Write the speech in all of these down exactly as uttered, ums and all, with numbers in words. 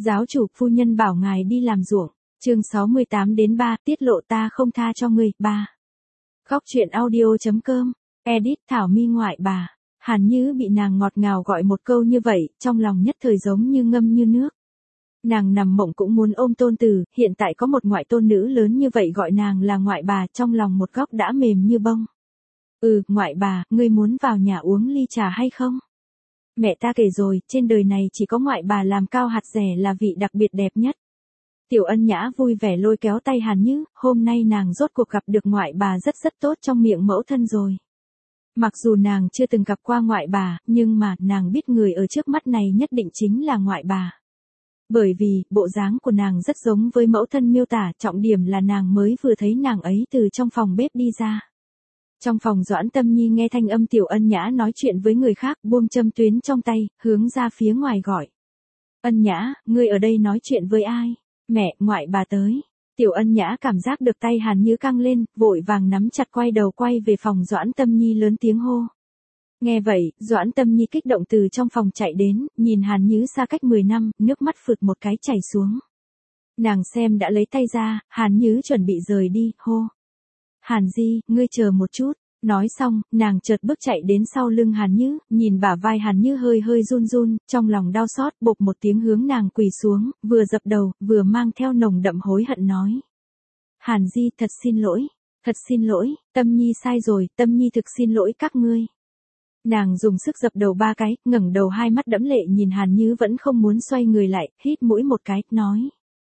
Giáo chủ, phu nhân bảo ngài đi làm ruộng. Chương sáu mươi tám đến ba, tiết lộ ta không tha cho ngươi. ba. Góc truyện audio.com. Edit Thảo My ngoại bà. Hàn Như bị nàng ngọt ngào gọi một câu như vậy, trong lòng nhất thời giống như ngâm như nước. Nàng nằm mộng cũng muốn ôm tôn tử, hiện tại có một ngoại tôn nữ lớn như vậy gọi nàng là ngoại bà, trong lòng một góc đã mềm như bông. Ừ, ngoại bà, ngươi muốn vào nhà uống ly trà hay không? Mẹ ta kể rồi, trên đời này chỉ có ngoại bà làm cao hạt rẻ là vị đặc biệt đẹp nhất. Tiểu Ân Nhã vui vẻ lôi kéo tay Hàn Như, hôm nay nàng rốt cuộc gặp được ngoại bà rất rất tốt trong miệng mẫu thân rồi. Mặc dù nàng chưa từng gặp qua ngoại bà, nhưng mà nàng biết người ở trước mắt này nhất định chính là ngoại bà. Bởi vì, bộ dáng của nàng rất giống với mẫu thân miêu tả, trọng điểm là nàng mới vừa thấy nàng ấy từ trong phòng bếp đi ra. Trong phòng Doãn Tâm Nhi nghe thanh âm Tiểu Ân Nhã nói chuyện với người khác, buông châm tuyến trong tay, hướng ra phía ngoài gọi. Ân Nhã, ngươi ở đây nói chuyện với ai? Mẹ, ngoại bà tới. Tiểu Ân Nhã cảm giác được tay Hàn Như căng lên, vội vàng nắm chặt quay đầu quay về phòng Doãn Tâm Nhi lớn tiếng hô. Nghe vậy, Doãn Tâm Nhi kích động từ trong phòng chạy đến, nhìn Hàn Như xa cách mười năm, nước mắt phượt một cái chảy xuống. Nàng xem đã lấy tay ra, Hàn Như chuẩn bị rời đi, hô. Hàn Di, ngươi chờ một chút. Nói xong, nàng chợt bước chạy đến sau lưng Hàn Như, nhìn bả vai Hàn Như hơi hơi run run, trong lòng đau xót, bộp một tiếng hướng nàng quỳ xuống, vừa dập đầu, vừa mang theo nồng đậm hối hận nói. Hàn Di, thật xin lỗi, thật xin lỗi, Tâm Nhi sai rồi, Tâm Nhi thực xin lỗi các ngươi. Nàng dùng sức dập đầu ba cái, ngẩng đầu hai mắt đẫm lệ nhìn Hàn Như vẫn không muốn xoay người lại, hít mũi một cái, nói.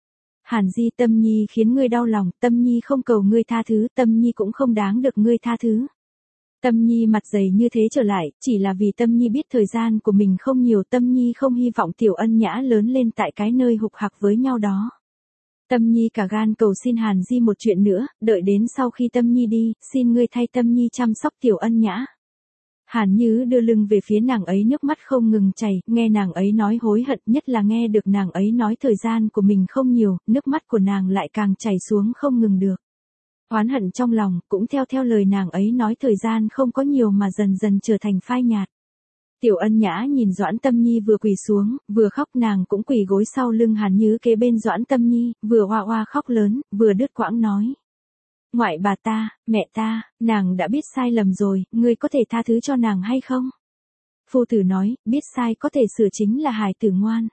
Hàn Di, Tâm Nhi khiến ngươi đau lòng, Tâm Nhi không cầu ngươi tha thứ, Tâm Nhi cũng không đáng được ngươi tha thứ. Tâm Nhi mặt dày như thế trở lại, chỉ là vì Tâm Nhi biết thời gian của mình không nhiều, Tâm Nhi không hy vọng Tiểu Ân Nhã lớn lên tại cái nơi hục hặc với nhau đó. Tâm Nhi cả gan cầu xin Hàn Di một chuyện nữa, đợi đến sau khi Tâm Nhi đi, xin ngươi thay Tâm Nhi chăm sóc Tiểu Ân Nhã. Hàn Như đưa lưng về phía nàng ấy, nước mắt không ngừng chảy, nghe nàng ấy nói hối hận, nhất là nghe được nàng ấy nói thời gian của mình không nhiều, nước mắt của nàng lại càng chảy xuống không ngừng được. Oán hận trong lòng, cũng theo theo lời nàng ấy nói thời gian không có nhiều mà dần dần trở thành phai nhạt. Tiểu Ân Nhã nhìn Doãn Tâm Nhi vừa quỳ xuống, vừa khóc, nàng cũng quỳ gối sau lưng Hàn Như kế bên Doãn Tâm Nhi, vừa oa oa khóc lớn, vừa đứt quãng nói. Ngoại bà ta, mẹ ta, nàng đã biết sai lầm rồi, ngươi có thể tha thứ cho nàng hay không? Phu tử nói, biết sai có thể sửa chính là hài tử ngoan.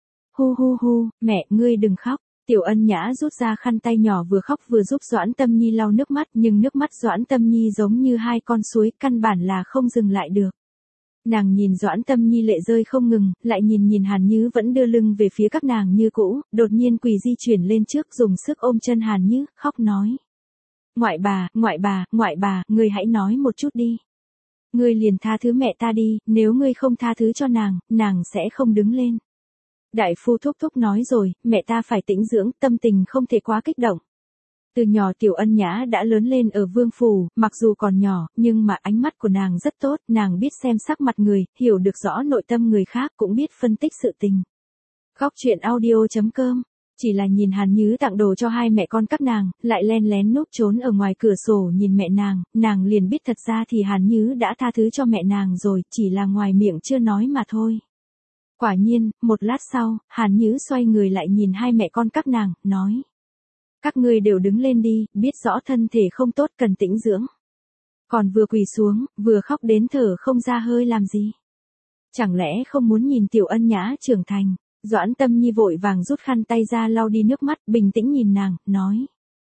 Hu hu hu, mẹ, ngươi đừng khóc. Tiểu Ân Nhã rút ra khăn tay nhỏ vừa khóc vừa giúp Doãn Tâm Nhi lau nước mắt, nhưng nước mắt Doãn Tâm Nhi giống như hai con suối, căn bản là không dừng lại được. Nàng nhìn Doãn Tâm Nhi lệ rơi không ngừng, lại nhìn nhìn Hàn Như vẫn đưa lưng về phía các nàng như cũ, đột nhiên quỳ di chuyển lên trước dùng sức ôm chân Hàn Như, khóc nói. Ngoại bà, ngoại bà, ngoại bà, ngươi hãy nói một chút đi. Ngươi liền tha thứ mẹ ta đi, nếu ngươi không tha thứ cho nàng, nàng sẽ không đứng lên. Đại phu thúc thúc nói rồi, mẹ ta phải tĩnh dưỡng, tâm tình không thể quá kích động. Từ nhỏ Tiểu Ân Nhã đã lớn lên ở Vương Phủ, mặc dù còn nhỏ, nhưng mà ánh mắt của nàng rất tốt, nàng biết xem sắc mặt người, hiểu được rõ nội tâm người khác, cũng biết phân tích sự tình. Góc truyện audio.com. Chỉ là nhìn Hàn Như tặng đồ cho hai mẹ con các nàng, lại len lén núp trốn ở ngoài cửa sổ nhìn mẹ nàng, nàng liền biết thật ra thì Hàn Như đã tha thứ cho mẹ nàng rồi, chỉ là ngoài miệng chưa nói mà thôi. Quả nhiên, một lát sau, Hàn Như xoay người lại nhìn hai mẹ con các nàng, nói. Các ngươi đều đứng lên đi, biết rõ thân thể không tốt cần tĩnh dưỡng. Còn vừa quỳ xuống, vừa khóc đến thở không ra hơi làm gì? Chẳng lẽ không muốn nhìn Tiểu Ân Nhã trưởng thành? Doãn Tâm Nhi vội vàng rút khăn tay ra lau đi nước mắt, bình tĩnh nhìn nàng, nói.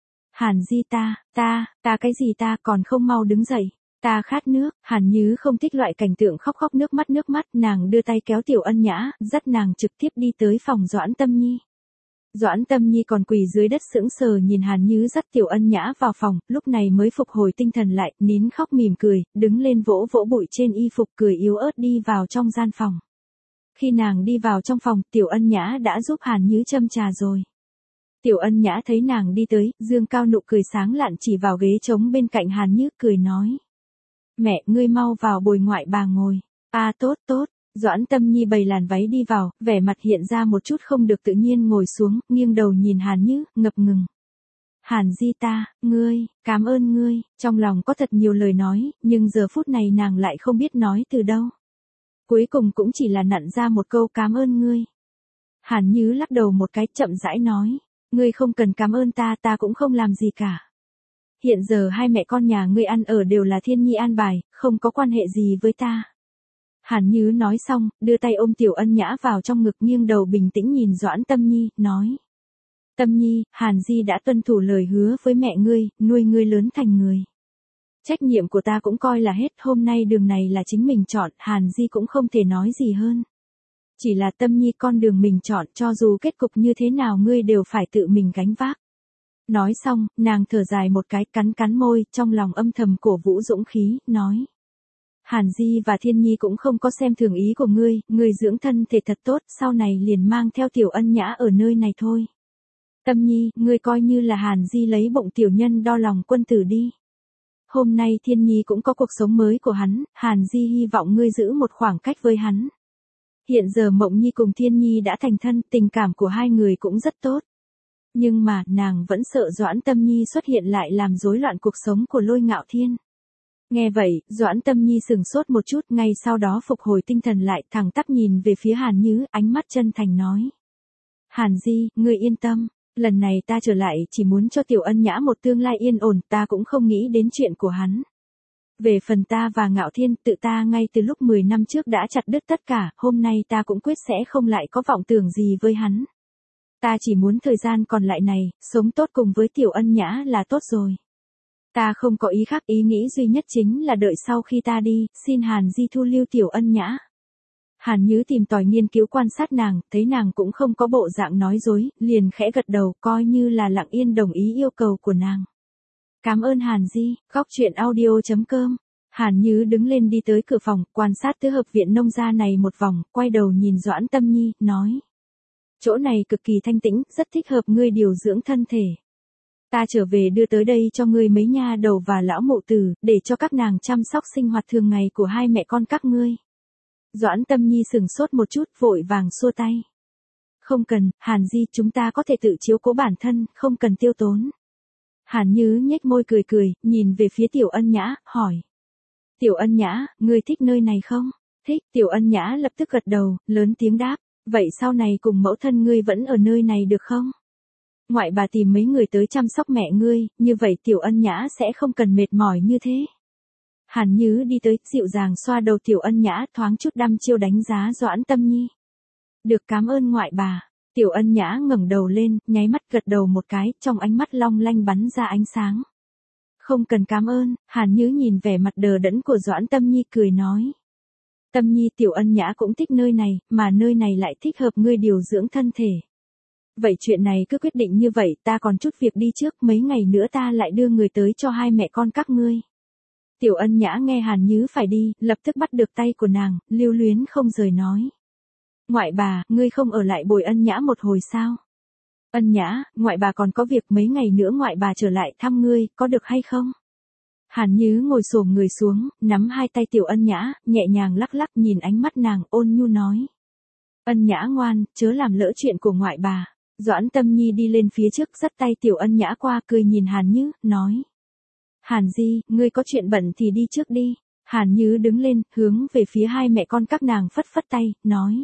Hàn Di ta, ta, ta cái gì ta còn không mau đứng dậy, ta khát nước. Hàn Như không thích loại cảnh tượng khóc khóc nước mắt nước mắt, nàng đưa tay kéo Tiểu Ân Nhã, dắt nàng trực tiếp đi tới phòng Doãn Tâm Nhi. Doãn Tâm Nhi còn quỳ dưới đất sững sờ nhìn Hàn Như dắt Tiểu Ân Nhã vào phòng, lúc này mới phục hồi tinh thần lại, nín khóc mỉm cười, đứng lên vỗ vỗ bụi trên y phục cười yếu ớt đi vào trong gian phòng. Khi nàng đi vào trong phòng, Tiểu Ân Nhã đã giúp Hàn Như châm trà rồi. Tiểu Ân Nhã thấy nàng đi tới, dương cao nụ cười sáng lạn chỉ vào ghế trống bên cạnh Hàn Như, cười nói. Mẹ, ngươi mau vào bồi ngoại bà ngồi. À tốt tốt, Doãn Tâm Nhi bày làn váy đi vào, vẻ mặt hiện ra một chút không được tự nhiên ngồi xuống, nghiêng đầu nhìn Hàn Như, ngập ngừng. Hàn Di ta, ngươi, cảm ơn ngươi, trong lòng có thật nhiều lời nói, nhưng giờ phút này nàng lại không biết nói từ đâu. Cuối cùng cũng chỉ là nặn ra một câu cảm ơn ngươi. Hàn Như lắc đầu một cái, chậm rãi nói. Ngươi không cần cảm ơn ta, ta cũng không làm gì cả. Hiện giờ hai mẹ con nhà ngươi ăn ở đều là Thiên Nhi an bài, không có quan hệ gì với ta. Hàn Như nói xong, đưa tay ôm Tiểu Ân Nhã vào trong ngực, nghiêng đầu bình tĩnh nhìn Doãn Tâm Nhi, nói. Tâm Nhi, Hàn Di đã tuân thủ lời hứa với mẹ ngươi, nuôi ngươi lớn thành người. Trách nhiệm của ta cũng coi là hết, hôm nay đường này là chính mình chọn, Hàn Di cũng không thể nói gì hơn. Chỉ là Tâm Nhi, con đường mình chọn, cho dù kết cục như thế nào ngươi đều phải tự mình gánh vác. Nói xong, nàng thở dài một cái, cắn cắn môi, trong lòng âm thầm cổ vũ dũng khí, nói. Hàn Di và Thiên Nhi cũng không có xem thường ý của ngươi, ngươi dưỡng thân thể thật tốt, sau này liền mang theo Tiểu Ân Nhã ở nơi này thôi. Tâm Nhi, ngươi coi như là Hàn Di lấy bụng tiểu nhân đo lòng quân tử đi. Hôm nay Thiên Nhi cũng có cuộc sống mới của hắn, Hàn Di hy vọng ngươi giữ một khoảng cách với hắn. Hiện giờ Mộng Nhi cùng Thiên Nhi đã thành thân, tình cảm của hai người cũng rất tốt. Nhưng mà, nàng vẫn sợ Doãn Tâm Nhi xuất hiện lại làm rối loạn cuộc sống của Lôi Ngạo Thiên. Nghe vậy, Doãn Tâm Nhi sừng sốt một chút, ngay sau đó phục hồi tinh thần lại, thẳng tắp nhìn về phía Hàn Như, ánh mắt chân thành nói. Hàn Di, ngươi yên tâm, lần này ta trở lại chỉ muốn cho Tiểu Ân Nhã một tương lai yên ổn, ta cũng không nghĩ đến chuyện của hắn. Về phần ta và Ngạo Thiên, tự ta ngay từ lúc mười năm trước đã chặt đứt tất cả, hôm nay ta cũng quyết sẽ không lại có vọng tưởng gì với hắn. Ta chỉ muốn thời gian còn lại này, sống tốt cùng với Tiểu Ân Nhã là tốt rồi. Ta không có ý khác, ý nghĩ duy nhất chính là đợi sau khi ta đi, xin Hàn Di thu lưu Tiểu Ân Nhã. Hàn Như tìm tòi nghiên cứu quan sát nàng, thấy nàng cũng không có bộ dạng nói dối, liền khẽ gật đầu, coi như là lặng yên đồng ý yêu cầu của nàng. Cảm ơn Hàn Di, góc truyện audio chấm com. Hàn Như đứng lên đi tới cửa phòng, quan sát tứ hợp viện nông gia này một vòng, quay đầu nhìn Doãn Tâm Nhi, nói. Chỗ này cực kỳ thanh tĩnh, rất thích hợp ngươi điều dưỡng thân thể. Ta trở về đưa tới đây cho ngươi mấy nha đầu và lão mụ tử, để cho các nàng chăm sóc sinh hoạt thường ngày của hai mẹ con các ngươi. Doãn Tâm Nhi sừng sốt một chút, vội vàng xua tay. Không cần, Hàn Di, chúng ta có thể tự chiếu cố bản thân, không cần tiêu tốn. Hàn Như nhếch môi cười cười, nhìn về phía Tiểu Ân Nhã, hỏi. Tiểu Ân Nhã, ngươi thích nơi này không? Thích, Tiểu Ân Nhã lập tức gật đầu, lớn tiếng đáp. Vậy sau này cùng mẫu thân ngươi vẫn ở nơi này được không? Ngoại bà tìm mấy người tới chăm sóc mẹ ngươi, như vậy Tiểu Ân Nhã sẽ không cần mệt mỏi như thế. Hàn Như đi tới, dịu dàng xoa đầu Tiểu Ân Nhã, thoáng chút đăm chiêu đánh giá Doãn Tâm Nhi. Được, cảm ơn ngoại bà. Tiểu Ân Nhã ngẩng đầu lên, nháy mắt gật đầu một cái, trong ánh mắt long lanh bắn ra ánh sáng. Không cần cảm ơn, Hàn Như nhìn vẻ mặt đờ đẫn của Doãn Tâm Nhi cười nói. Tâm Nhi, Tiểu Ân Nhã cũng thích nơi này, mà nơi này lại thích hợp ngươi điều dưỡng thân thể. Vậy chuyện này cứ quyết định như vậy, ta còn chút việc đi trước, mấy ngày nữa ta lại đưa người tới cho hai mẹ con các ngươi. Tiểu Ân Nhã nghe Hàn Như phải đi, lập tức bắt được tay của nàng, lưu luyến không rời nói. Ngoại bà, ngươi không ở lại bồi Ân Nhã một hồi sao? Ân Nhã, ngoại bà còn có việc, mấy ngày nữa ngoại bà trở lại thăm ngươi, có được hay không? Hàn Như ngồi xổm người xuống, nắm hai tay Tiểu Ân Nhã, nhẹ nhàng lắc lắc, nhìn ánh mắt nàng, ôn nhu nói. Ân Nhã ngoan, chớ làm lỡ chuyện của ngoại bà. Doãn Tâm Nhi đi lên phía trước, dắt tay Tiểu Ân Nhã qua, cười nhìn Hàn Như, nói. Hàn Di, ngươi có chuyện bận thì đi trước đi. Hàn Như đứng lên, hướng về phía hai mẹ con các nàng phất phất tay, nói.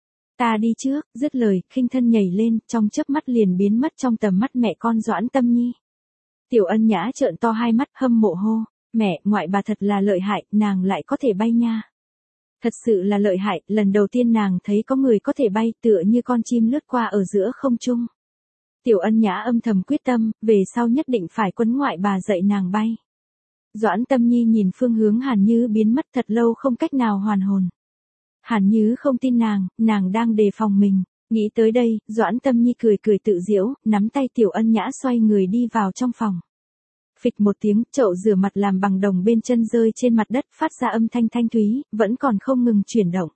Ta đi trước, dứt lời, khinh thân nhảy lên, trong chớp mắt liền biến mất trong tầm mắt mẹ con Doãn Tâm Nhi. Tiểu Ân Nhã trợn to hai mắt, hâm mộ hô. Mẹ, ngoại bà thật là lợi hại, nàng lại có thể bay nha. Thật sự là lợi hại, lần đầu tiên nàng thấy có người có thể bay, tựa như con chim lướt qua ở giữa không trung. Tiểu Ân Nhã âm thầm quyết tâm, về sau nhất định phải quấn ngoại bà dạy nàng bay. Doãn Tâm Nhi nhìn phương hướng Hàn Như biến mất thật lâu không cách nào hoàn hồn. Hàn Như không tin nàng, nàng đang đề phòng mình. Nghĩ tới đây, Doãn Tâm Nhi cười cười tự giễu, nắm tay Tiểu Ân Nhã xoay người đi vào trong phòng. Phịch một tiếng, chậu rửa mặt làm bằng đồng bên chân rơi trên mặt đất, phát ra âm thanh thanh thúy, vẫn còn không ngừng chuyển động.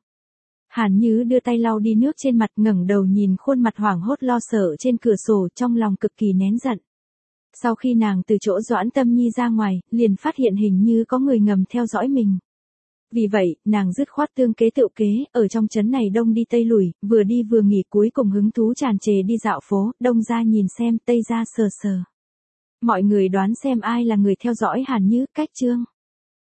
Hàn Như đưa tay lau đi nước trên mặt, ngẩng đầu nhìn khuôn mặt hoảng hốt lo sợ trên cửa sổ, trong lòng cực kỳ nén giận. Sau khi nàng từ chỗ Doãn Tâm Nhi ra ngoài, liền phát hiện hình như có người ngầm theo dõi mình. Vì vậy, nàng dứt khoát tương kế tựu kế, ở trong trấn này đông đi tây lùi, vừa đi vừa nghỉ, cuối cùng hứng thú tràn trề đi dạo phố, đông ra nhìn xem, tây ra sờ sờ. Mọi người đoán xem ai là người theo dõi Hàn Như, cách chương.